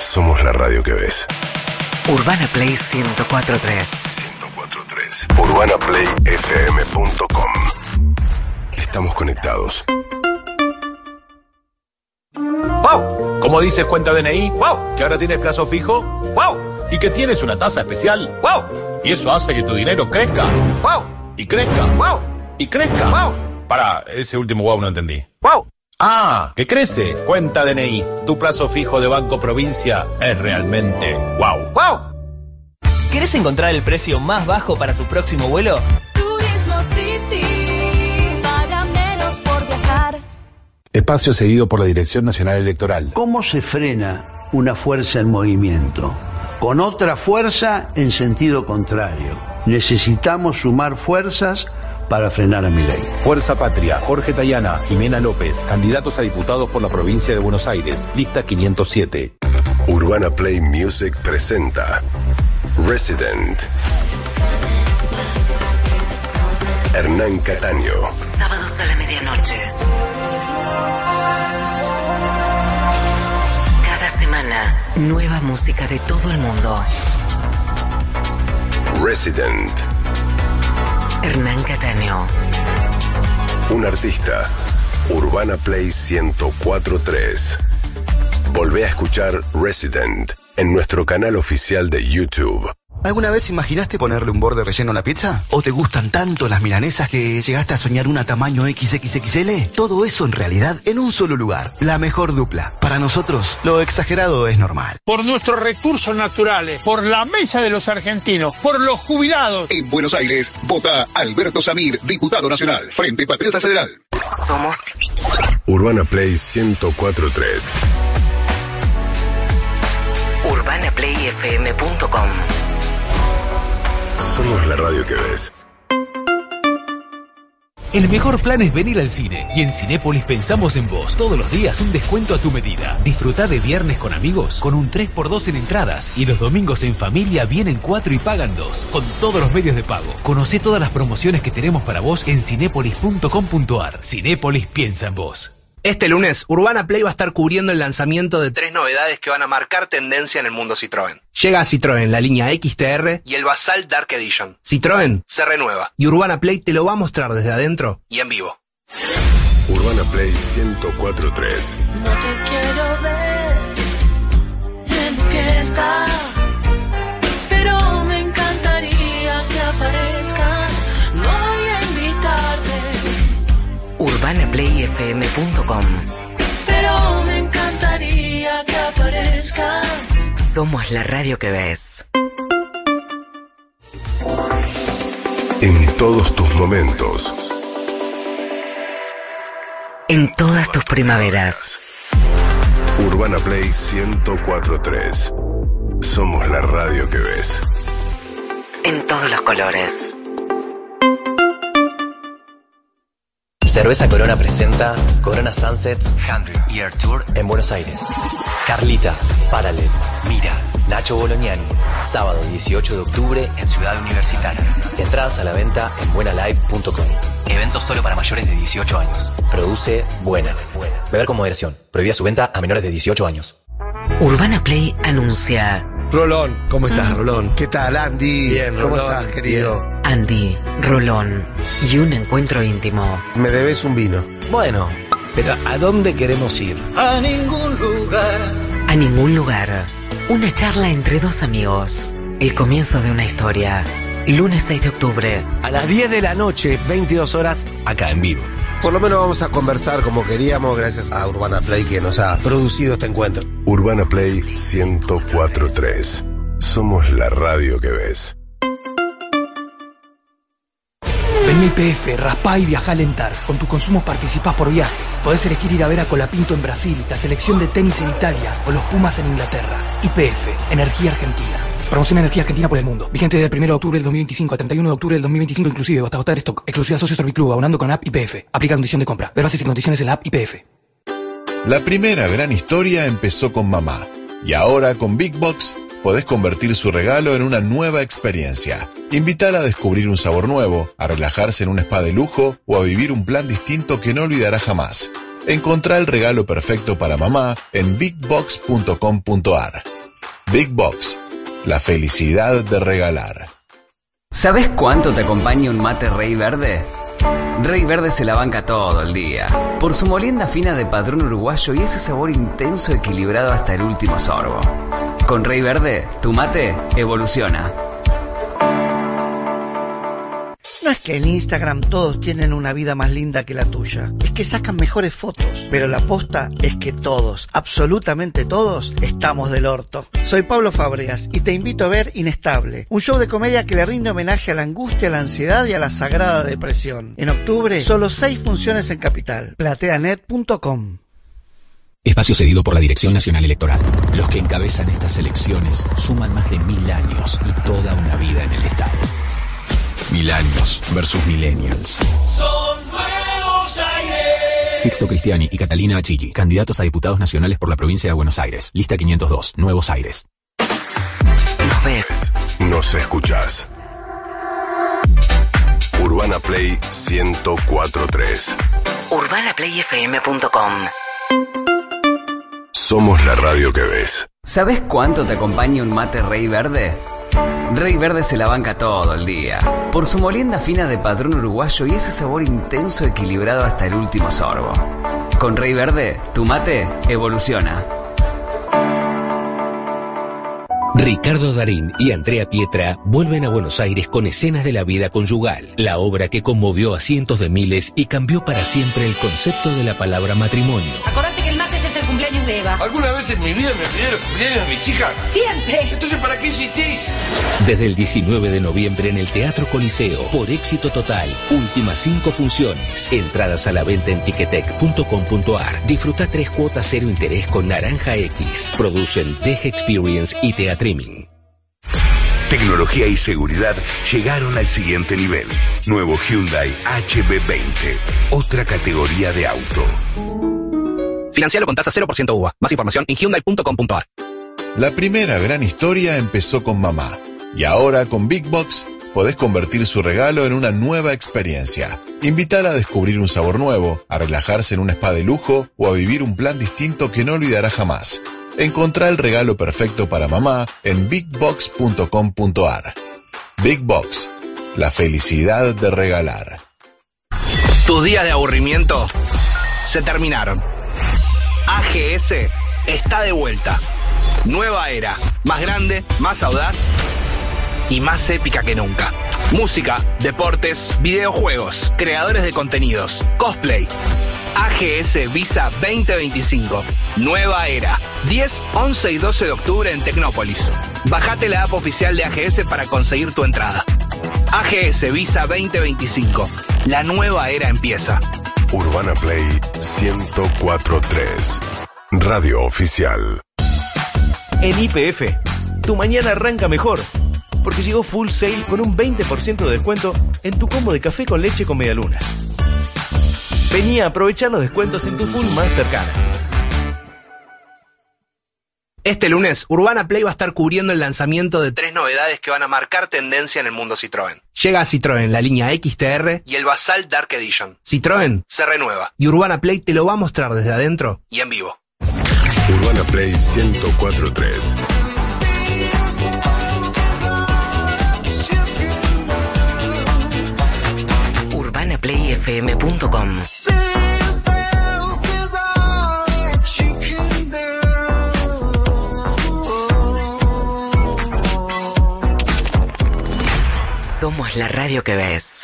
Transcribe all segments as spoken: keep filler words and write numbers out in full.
Somos la radio que ves. Urbana Play ciento cuatro punto tres. ciento cuatro punto tres. urbana play f m punto com. Estamos conectados. ¡Wow! ¿Cómo dices cuenta D N I? ¡Wow! ¿Que ahora tienes plazo fijo? ¡Wow! ¿Y que tienes una tasa especial? ¡Wow! Y eso hace que tu dinero crezca. ¡Wow! Y crezca. ¡Wow! Y crezca. ¡Wow! Pará, ese último wow no entendí. ¡Wow! Ah, que crece. Cuenta D N I. Tu plazo fijo de Banco Provincia es realmente wow. ¡Wow! ¿Querés encontrar el precio más bajo para tu próximo vuelo? Turismo City. Paga menos por viajar. Espacio cedido por la Dirección Nacional Electoral. ¿Cómo se frena una fuerza en movimiento? Con otra fuerza en sentido contrario. Necesitamos sumar fuerzas para frenar a Milei. Fuerza Patria, Jorge Tayana, Jimena López, candidatos a diputados por la provincia de Buenos Aires, lista quinientos siete. Urbana Play Music presenta Resident. Hernán Cataño. Sábados a la medianoche. Cada semana, nueva música de todo el mundo. Resident. Hernán Cataño. Un artista. Urbana Play ciento cuatro punto tres. Volvé a escuchar Resident en nuestro canal oficial de YouTube. ¿Alguna vez imaginaste ponerle un borde relleno a la pizza? ¿O te gustan tanto las milanesas que llegaste a soñar una tamaño equis equis equis ele? Todo eso en realidad en un solo lugar. La mejor dupla. Para nosotros, lo exagerado es normal. Por nuestros recursos naturales, por la mesa de los argentinos, por los jubilados. En Buenos Aires, vota Alberto Samir, diputado nacional, Frente Patriota Federal. Somos Urbana Play ciento cuatro punto tres. urbana play f m punto com. Somos la radio que ves. El mejor plan es venir al cine. Y en Cinépolis pensamos en vos. Todos los días un descuento a tu medida. Disfrutá de viernes con amigos con un tres por dos en entradas. Y los domingos en familia vienen cuatro y pagan dos. Con todos los medios de pago. Conocé todas las promociones que tenemos para vos en cinépolis punto com punto ar. Cinépolis piensa en vos. Este lunes, Urbana Play va a estar cubriendo el lanzamiento de tres novedades que van a marcar tendencia en el mundo Citroën. Llega a Citroën la línea equis te erre y el Basal Dark Edition. Citroën se renueva y Urbana Play te lo va a mostrar desde adentro y en vivo. Urbana Play ciento cuatro punto tres. No te quiero ver en mi fiesta, pero me encantaría que aparezcas. No voy a invitarte, urbana play f m punto com. pero me encantaría que aparezcas. Somos la radio que ves. En todos tus momentos. En todas tus primaveras. Urbana Play ciento cuatro punto tres. Somos la radio que ves. En todos los colores. Cerveza Corona presenta Corona Sunsets cien Year Tour en Buenos Aires. Carlita, Paralel, Mira, Nacho Bolognani. Sábado dieciocho de octubre en Ciudad Universitaria. Entradas a la venta en buena live punto com. Evento solo para mayores de dieciocho años. Produce Buena. Beber con moderación. Prohibida su venta a menores de dieciocho años. Urbana Play anuncia. Rolón, ¿cómo estás, Rolón? ¿Qué tal, Andy? Bien, ¿Cómo Rolón, estás, querido? bien. Andy, Rolón y un encuentro íntimo. Me debes un vino. Bueno, pero ¿a dónde queremos ir? A ningún lugar. A ningún lugar. Una charla entre dos amigos. El comienzo de una historia. Lunes seis de octubre. A las diez de la noche, veintidós horas, acá en vivo. Por lo menos vamos a conversar como queríamos gracias a Urbana Play que nos ha producido este encuentro. Urbana Play ciento cuatro punto tres. Somos la radio que ves. Vení a I P F, raspá y viajá a alentar. Con tu consumo participás por viajes. Podés elegir ir a ver a Colapinto en Brasil, la selección de tenis en Italia o los Pumas en Inglaterra. I P F, Energía Argentina. Promoción Energía Argentina por el mundo. Vigente desde el primero de octubre del dos mil veinticinco al treinta y uno de octubre del dos mil veinticinco inclusive, hasta agotar stock. Exclusiva Socios Serviclub, abonando con app I P F. Aplica condición de compra. Ver bases y condiciones en la app I P F. La primera gran historia empezó con mamá. Y ahora con Big Box podés convertir su regalo en una nueva experiencia. Invítala a descubrir un sabor nuevo, a relajarse en un spa de lujo o a vivir un plan distinto que no olvidará jamás. Encontrá el regalo perfecto para mamá en big box punto com punto ar. Big Box, la felicidad de regalar. ¿Sabes cuánto te acompaña un mate Rey Verde? Rey Verde se la banca todo el día, por su molienda fina de padrón uruguayo y ese sabor intenso equilibrado hasta el último sorbo. Con Rey Verde, tu mate evoluciona. No es que en Instagram todos tienen una vida más linda que la tuya, es que sacan mejores fotos, pero la posta es que todos, absolutamente todos, estamos del orto. Soy Pablo Fábregas y te invito a ver Inestable, un show de comedia que le rinde homenaje a la angustia, a la ansiedad y a la sagrada depresión. En octubre, solo seis funciones en Capital. plateanet punto com. Espacio cedido por la Dirección Nacional Electoral. Los que encabezan estas elecciones suman más de mil años y toda una vida en el Estado. Mil años versus millennials. Son nuevos aires. Sixto Cristiani y Catalina Achilli, candidatos a diputados nacionales por la provincia de Buenos Aires. Lista quinientos dos, Nuevos Aires. Nos ves. Nos escuchás. Urbana Play ciento cuatro punto tres. urbana play f m punto com. Somos la radio que ves. ¿Sabes cuánto te acompaña un mate Rey Verde? Rey Verde se la banca todo el día, por su molienda fina de padrón uruguayo y ese sabor intenso equilibrado hasta el último sorbo. Con Rey Verde, tu mate evoluciona. Ricardo Darín y Andrea Pietra vuelven a Buenos Aires con Escenas de la Vida Conyugal, la obra que conmovió a cientos de miles y cambió para siempre el concepto de la palabra matrimonio. Acordate que el martes es el cumpleaños de Eva. ¿Alguna vez en mi vida me olvidé los cumpleaños de mis hijas? ¡Siempre! Entonces, ¿para qué insistís? Desde el diecinueve de noviembre en el Teatro Coliseo, por éxito total, últimas cinco funciones. Entradas a la venta en ticketek punto com punto ar. Disfruta tres cuotas cero interés con Naranja X. Producen Deja Experience y Teatriming. Tecnología y seguridad llegaron al siguiente nivel. Nuevo Hyundai H B veinte. Otra categoría de auto. Financialo con tasa cero por ciento U V A. Más información en hyundai punto com punto ar. La primera gran historia empezó con mamá. Y ahora con Big Box podés convertir su regalo en una nueva experiencia. Invítala a descubrir un sabor nuevo, a relajarse en un spa de lujo o a vivir un plan distinto que no olvidará jamás. Encontrá el regalo perfecto para mamá en big box punto com punto ar. Big Box, la felicidad de regalar. Tus días de aburrimiento se terminaron. A G S está de vuelta. Nueva era, más grande, más audaz y más épica que nunca. Música, deportes, videojuegos, creadores de contenidos, cosplay. A G S Visa veinte veinticinco. Nueva era. diez, once y doce de octubre en Tecnópolis. Bajate la app oficial de A G S para conseguir tu entrada. A G S Visa veinte veinticinco. La nueva era empieza. Urbana Play ciento cuatro punto tres. Radio oficial. En Y P F, tu mañana arranca mejor. Porque llegó Full Sale con un veinte por ciento de descuento en tu combo de café con leche con medialunas. Vení a aprovechar los descuentos en tu Full más cercana. Este lunes, Urbana Play va a estar cubriendo el lanzamiento de tres novedades que van a marcar tendencia en el mundo Citroën. Llega a Citroën la línea X T R y el Basalt Dark Edition. Citroën se renueva y Urbana Play te lo va a mostrar desde adentro y en vivo. Urbana Play ciento cuatro punto tres. urbana play f m punto com. Somos la radio que ves.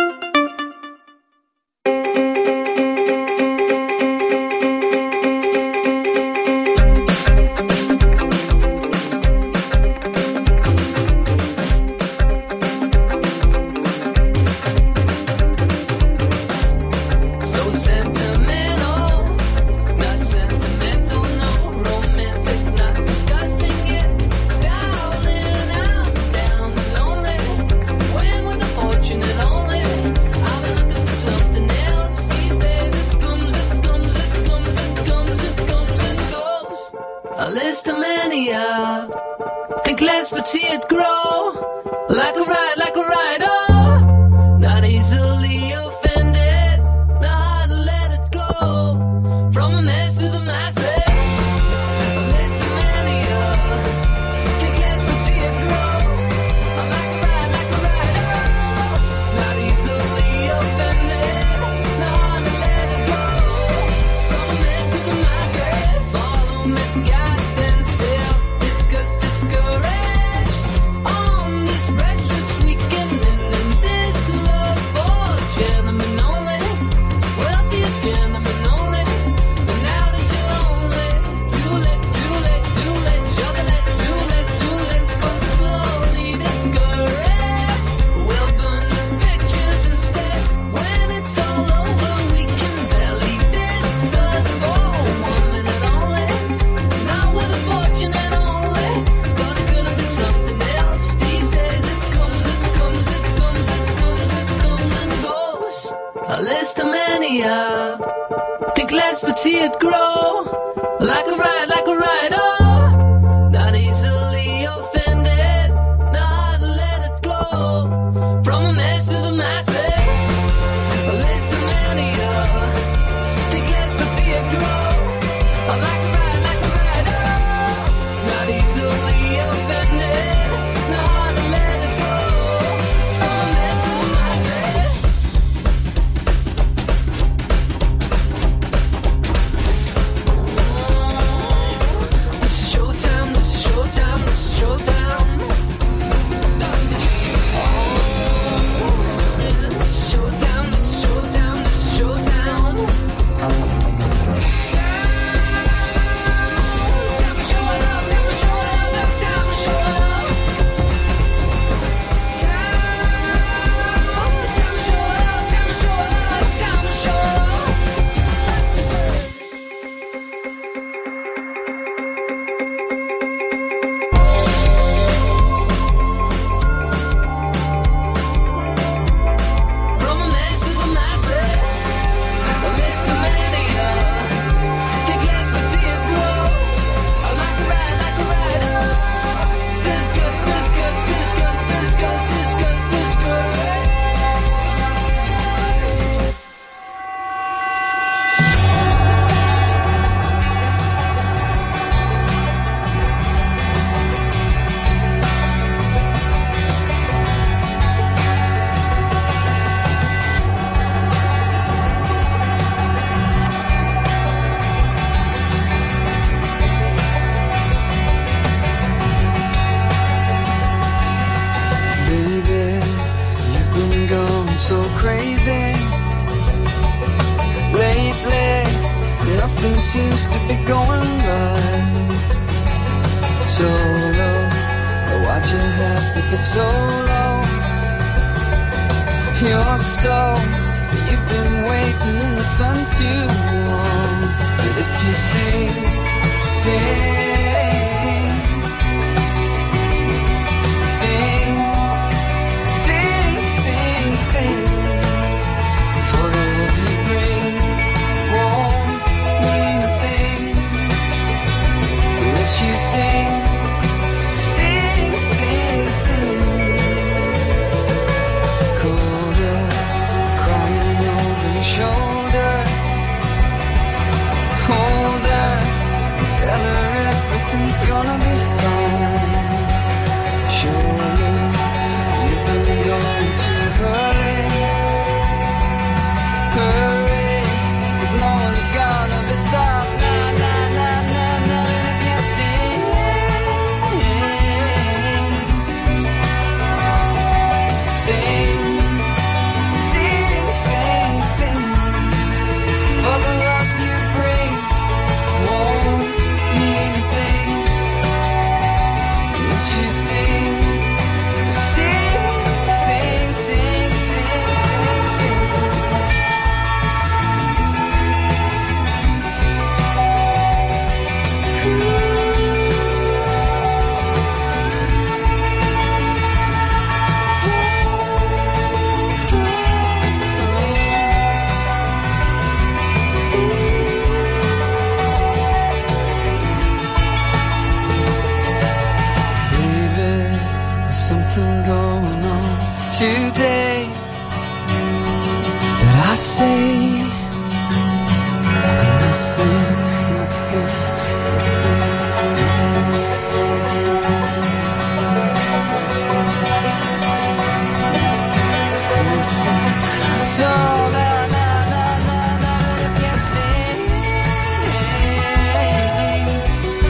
Think less but see it grow. Like a ride, like a ride, oh. Not easily offended. Know how to let it go. From a mess to the masses. Less mania. Listomania. Think less but see it grow. Like a ride, like a ride, oh. Not easily offended. Not let it go. From a mess to the masses. Listomania. Think less but see it grow. Like a ride, like a ride, oh. Not easily offended. Not let it go. From a mess to the masses. So crazy lately, nothing seems to be going right. Solo, why'd you have to get so low? You're so, you've been waiting in the sun too long. But if you sing, sing, sing, sing, sing, sing. For the love you bring won't mean a thing unless you sing, sing, sing, sing. Colder, crying over your shoulder. Hold her, tell her everything's gonna be fine. Surely you've been going too early. Hurry, but no one's gonna be stopped. Na na na na na, and if you sing, sing, sing, sing, sing. For the love you bring won't mean a thing unless you sing, sing, sing, sing, sing, sing, sing. Baby, there's something going on today that I say nothing, nothing, nothing. So na na na na na, if you sing,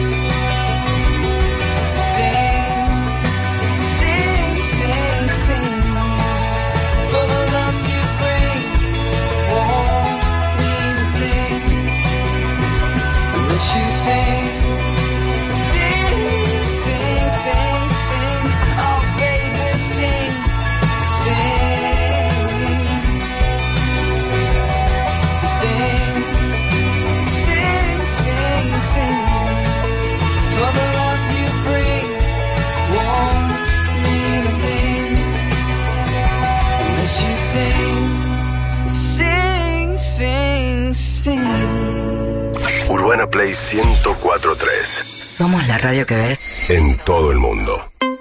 Urbana Play ciento cuatro punto tres. Somos la radio que ves en todo el mundo.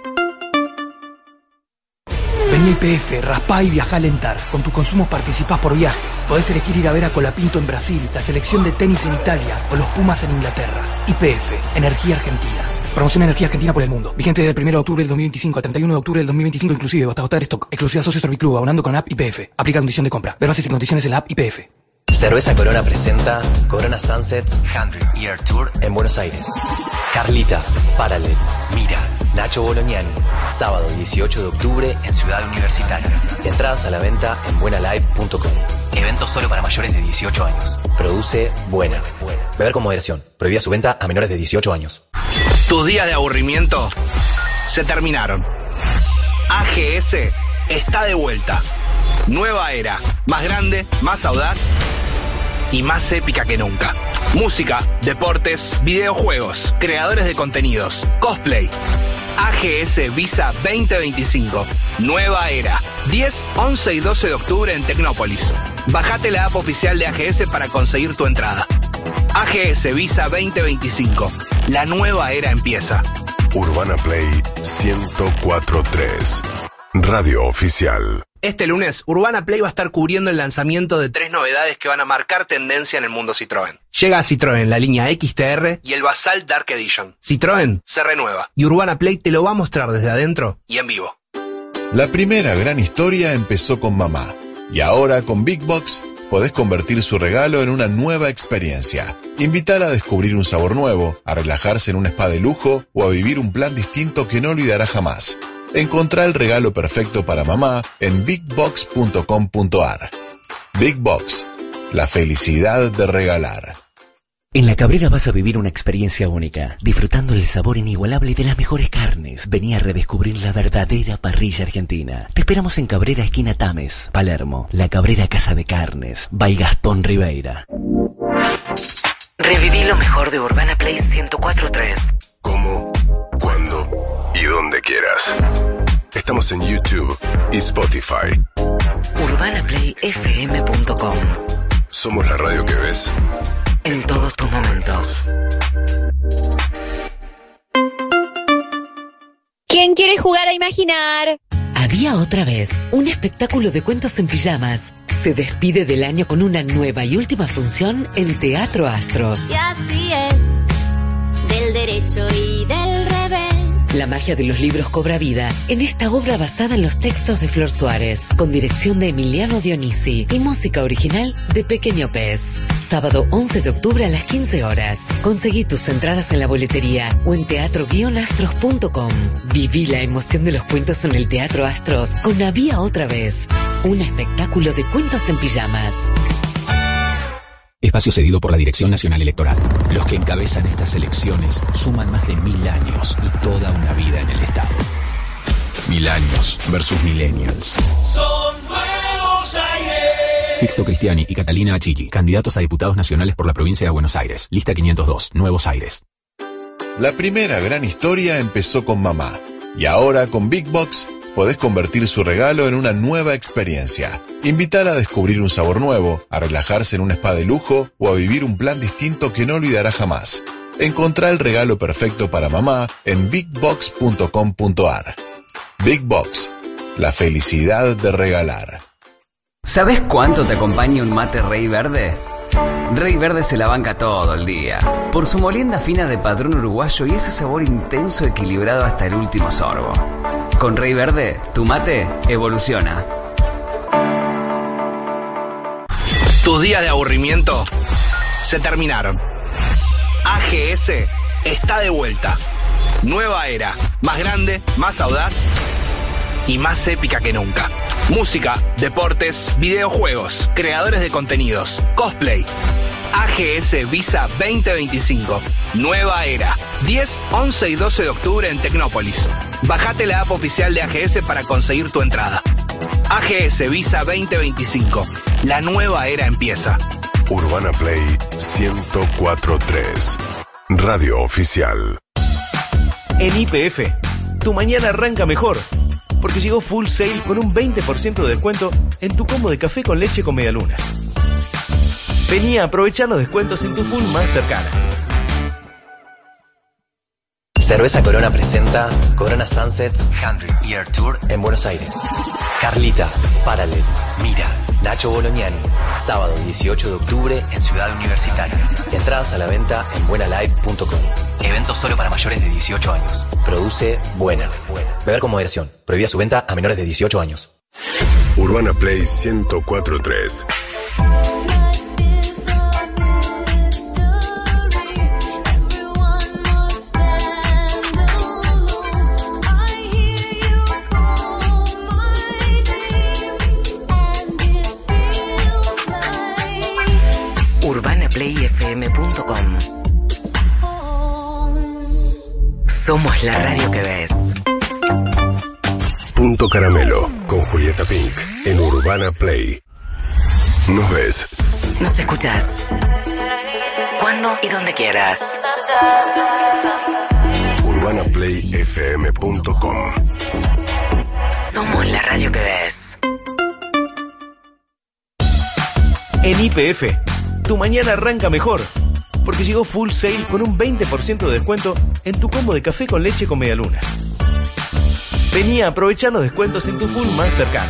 Vení a I P F, raspá y viajá a Alentar. Con tus consumos participás por viajes. Podés elegir ir a ver a Colapinto en Brasil, la selección de tenis en Italia o los Pumas en Inglaterra. I P F, Energía Argentina. Promoción Energía Argentina por el mundo. Vigente desde el primero de octubre del dos mil veinticinco al treinta y uno de octubre del dos mil veinticinco inclusive, hasta agotar stock. Exclusiva Socios Serviclub, abonando con app I P F. Aplica condición de compra. Ver bases y condiciones en la app I P F. Cerveza Corona presenta Corona Sunsets cien Year Tour en Buenos Aires. Carlita, Paralel, Mira, Nacho Bolognani. Sábado dieciocho de octubre en Ciudad Universitaria. Entradas a la venta en buena live punto com. Evento solo para mayores de dieciocho años. Produce Buena. Beber con moderación. Prohibida su venta a menores de dieciocho años. Tus días de aburrimiento se terminaron. A G S está de vuelta. Nueva era. Más grande, más audaz y más épica que nunca. Música, deportes, videojuegos, creadores de contenidos, cosplay. A G S Visa veinte veinticinco. Nueva era. diez, once y doce de octubre en Tecnópolis. Bajate la app oficial de A G S para conseguir tu entrada. A G S Visa veinte veinticinco. La nueva era empieza. Urbana Play ciento cuatro punto tres. Radio oficial. Este lunes, Urbana Play va a estar cubriendo el lanzamiento de tres novedades que van a marcar tendencia en el mundo Citroën. Llega a Citroën la línea X T R y el Basalt Dark Edition. Citroën se renueva y Urbana Play te lo va a mostrar desde adentro y en vivo. La primera gran historia empezó con mamá y ahora con Big Box podés convertir su regalo en una nueva experiencia. Invítala a descubrir un sabor nuevo, a relajarse en un spa de lujo o a vivir un plan distinto que no olvidará jamás. Encontrá el regalo perfecto para mamá en big box punto com punto ar. Big Box, la felicidad de regalar. En La Cabrera vas a vivir una experiencia única, disfrutando el sabor inigualable de las mejores carnes. Vení a redescubrir la verdadera parrilla argentina. Te esperamos en Cabrera, esquina Tames, Palermo. La Cabrera Casa de Carnes, by Gastón Ribeira. Reviví lo mejor de Urbana Play ciento cuatro punto tres. Como, cuando y donde quieras. Estamos en YouTube y Spotify. urbana play f m punto com. Somos la radio que ves en todos tus momentos. ¿Quién quiere jugar a imaginar? Había otra vez un espectáculo de cuentos en pijamas. Se despide del año con una nueva y última función en Teatro Astros. Y así es, del derecho y del revés. La magia de los libros cobra vida en esta obra basada en los textos de Flor Suárez, con dirección de Emiliano Dionisi y música original de Pequeño Pez. Sábado once de octubre a las quince horas. Conseguí tus entradas en la boletería o en teatro guion astros punto com. Viví la emoción de los cuentos en el Teatro Astros con Había otra vez, un espectáculo de cuentos en pijamas. Espacio cedido por la Dirección Nacional Electoral. Los que encabezan estas elecciones suman más de mil años y toda una vida en el Estado. Mil años versus millennials. Son nuevos aires. Sixto Cristiani y Catalina Achilli, candidatos a diputados nacionales por la provincia de Buenos Aires. Lista quinientos dos, Nuevos Aires. La primera gran historia empezó con mamá y ahora con Big Box podés convertir su regalo en una nueva experiencia. Invítala a descubrir un sabor nuevo, a relajarse en un spa de lujo o a vivir un plan distinto que no olvidará jamás. Encontrá el regalo perfecto para mamá en big box punto com punto ar. Big Box, la felicidad de regalar. ¿Sabes cuánto te acompaña un mate Rey Verde? Rey Verde se la banca todo el día, por su molienda fina de padrón uruguayo y ese sabor intenso equilibrado hasta el último sorbo. Con Rey Verde, tu mate evoluciona. Tus días de aburrimiento se terminaron. A G S está de vuelta. Nueva era. Más grande, más audaz y más épica que nunca. Música, deportes, videojuegos, creadores de contenidos, cosplay. A G S Visa veinte veinticinco. Nueva era. diez, once y doce de octubre en Tecnópolis. Bajate la app oficial de A G S para conseguir tu entrada. A G S Visa veinte veinticinco. La nueva era empieza. Urbana Play ciento cuatro punto tres. Radio oficial. En I P F, tu mañana arranca mejor. Porque llegó Full Sail con un veinte por ciento de descuento en tu combo de café con leche con medialunas. Vení a aprovechar los descuentos en tu Full más cercana. Cerveza Corona presenta Corona Sunsets cien Year Tour en Buenos Aires. Carlita, Paralel, Mira, Nacho Bolognani. Sábado dieciocho de octubre en Ciudad Universitaria. Entradas a la venta en buena live punto com. Evento solo para mayores de dieciocho años. Produce Buena. Beber con moderación. Prohibida su venta a menores de dieciocho años. Urbana Play ciento cuatro punto tres. urbana play f m punto com. Somos la radio que ves. Punto Caramelo con Julieta Pink en Urbana Play. Nos ves. Nos escuchás. Cuando y donde quieras. urbana play f m punto com. Somos la radio que ves. En Y P F, tu mañana arranca mejor, porque llegó Full Sail con un veinte por ciento de descuento en tu combo de café con leche con medialunas. Vení a aprovechar los descuentos en tu Full más cercana.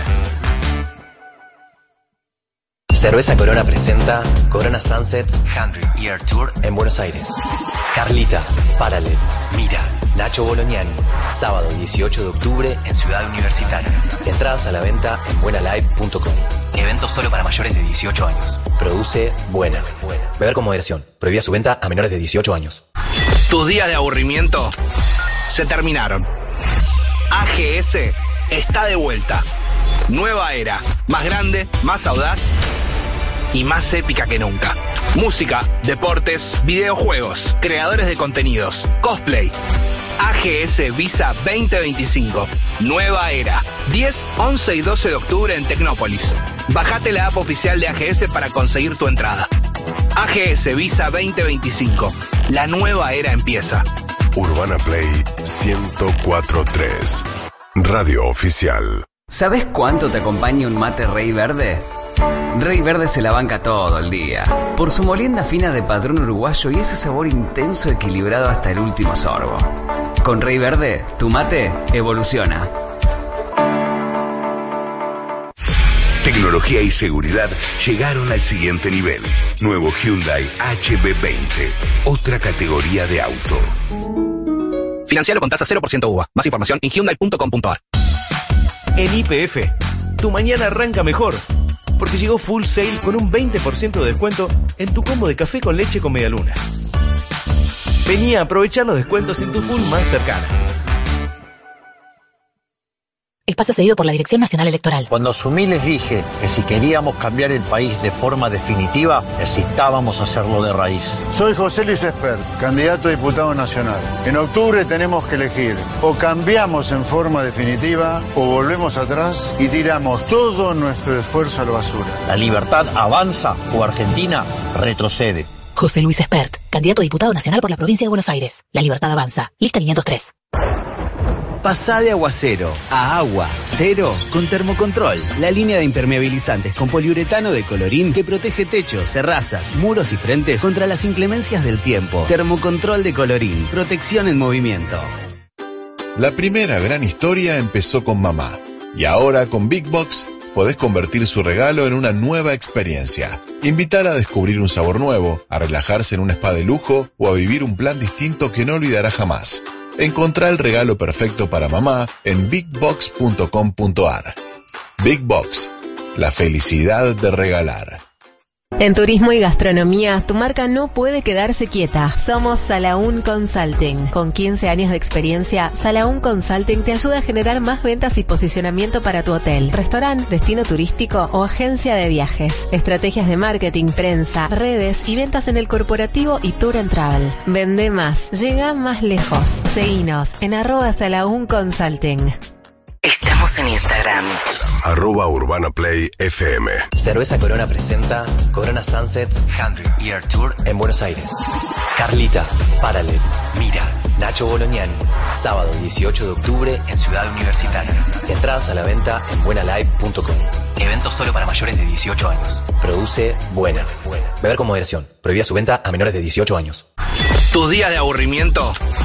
Cerveza Corona presenta Corona Sunsets cien Year Tour en Buenos Aires. Carlita, Paralel, Mira, Nacho Bolognani. Sábado dieciocho de octubre en Ciudad Universitaria. Entradas a la venta en buena live punto com. Evento solo para mayores de dieciocho años. Produce Buena. Beber con moderación. Prohibida su venta a menores de dieciocho años. Tus días de aburrimiento se terminaron. A G S está de vuelta. Nueva era. Más grande, más audaz y más épica que nunca. Música, deportes, videojuegos, creadores de contenidos, cosplay. A G S Visa veinte veinticinco. Nueva era. diez, once y doce de octubre en Tecnópolis. Bajate la app oficial de A G S para conseguir tu entrada. A G S Visa veinte veinticinco. La nueva era empieza. Urbana Play ciento cuatro punto tres. Radio oficial. ¿Sabes cuánto te acompaña un mate Rey Verde? Rey Verde se la banca todo el día, por su molienda fina de padrón uruguayo y ese sabor intenso equilibrado hasta el último sorbo. Con Rey Verde, tu mate evoluciona. Tecnología y seguridad llegaron al siguiente nivel. Nuevo Hyundai H B veinte, otra categoría de auto. Financialo con tasa cero por ciento U V A. Más información en hyundai punto com punto a r. En Y P F, tu mañana arranca mejor, porque llegó Full Sail con un veinte por ciento de descuento en tu combo de café con leche con medialunas. Vení a aprovechar los descuentos en tu Full más cercana. Espacio cedido por la Dirección Nacional Electoral. Cuando asumí les dije que si queríamos cambiar el país de forma definitiva, necesitábamos hacerlo de raíz. Soy José Luis Espert, candidato a diputado nacional. En octubre tenemos que elegir: o cambiamos en forma definitiva o volvemos atrás y tiramos todo nuestro esfuerzo a la basura. La libertad avanza o Argentina retrocede. José Luis Espert, candidato a diputado nacional por la provincia de Buenos Aires. La libertad avanza. Lista quinientos tres. Pasá de agua cero a agua cero con Termocontrol, la línea de impermeabilizantes con poliuretano de Colorín que protege techos, terrazas, muros y frentes contra las inclemencias del tiempo. Termocontrol de Colorín, protección en movimiento. La primera gran historia empezó con mamá y ahora con Big Box podés convertir su regalo en una nueva experiencia. Invítala a descubrir un sabor nuevo, a relajarse en un spa de lujo o a vivir un plan distinto que no olvidará jamás. Encontrá el regalo perfecto para mamá en big box punto com punto a r. Big Box, la felicidad de regalar. En turismo y gastronomía, tu marca no puede quedarse quieta. Somos Salaún Consulting. Con quince años de experiencia, Salaún Consulting te ayuda a generar más ventas y posicionamiento para tu hotel, restaurante, destino turístico o agencia de viajes. Estrategias de marketing, prensa, redes y ventas en el corporativo y tour and travel. Vende más, llega más lejos. Seguinos en arroba Salaún Consulting. Estamos en Instagram. Arroba Urbana Play F M. Cerveza Corona presenta Corona Sunsets cien Year Tour en Buenos Aires. Carlita, Paralel, Mira, Nacho Bolognani. Sábado dieciocho de octubre en Ciudad Universitaria. Entradas a la venta en buena live punto com. Evento solo para mayores de dieciocho años. Produce Buena. Beber con moderación. Prohibida su venta a menores de dieciocho años. Tus días de aburrimiento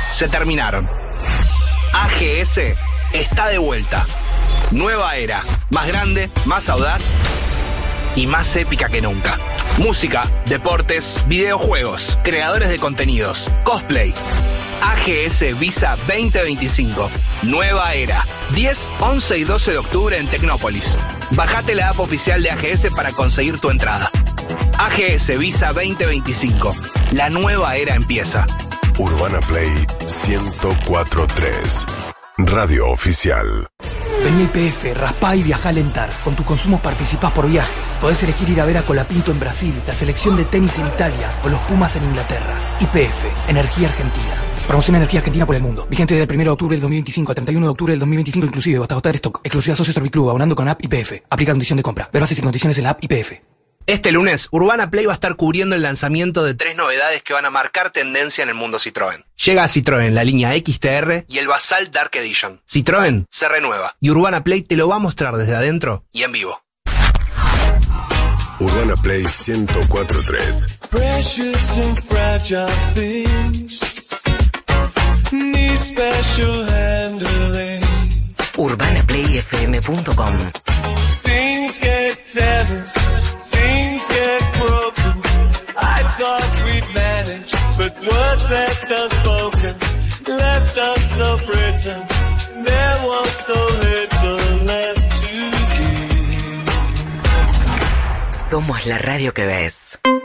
se terminaron. A G S está de vuelta. Nueva era, más grande, más audaz y más épica que nunca. Música, deportes, videojuegos, creadores de contenidos, cosplay. A G S Visa veinte veinticinco. Nueva era. diez, once y doce de octubre en Tecnópolis. Bajate la app oficial de A G S para conseguir tu entrada. A G S Visa veinte veinticinco. La nueva era empieza. Urbana Play ciento cuatro punto tres. Radio oficial. Vení a Y P F, raspá y viajá a alentar. Con tus consumos participás por viajes. Podés elegir ir a ver a Colapinto en Brasil, la selección de tenis en Italia o los Pumas en Inglaterra. Y P F, Energía Argentina. Promoción Energía Argentina por el mundo. Vigente desde el primero de octubre del dos mil veinticinco al treinta y uno de octubre del dos mil veinticinco inclusive, hasta agotar stock. Exclusividad Socio Serviclub, abonando con app Y P F. Aplica condición de compra. Ver bases y condiciones en la app Y P F. Este lunes, Urbana Play va a estar cubriendo el lanzamiento de tres novedades que van a marcar tendencia en el mundo Citroën. Llega a Citroën la línea X T R y el Basalt Dark Edition. Citroën se renueva y Urbana Play te lo va a mostrar desde adentro y en vivo. Urbana Play ciento cuatro punto tres. Precious and fragile things need special handling. urbana play f m punto com. Things get tense, things get broken. I thought we'd manage, but words left unspoken left us so written. There was so little left to give. Somos la radio que ves.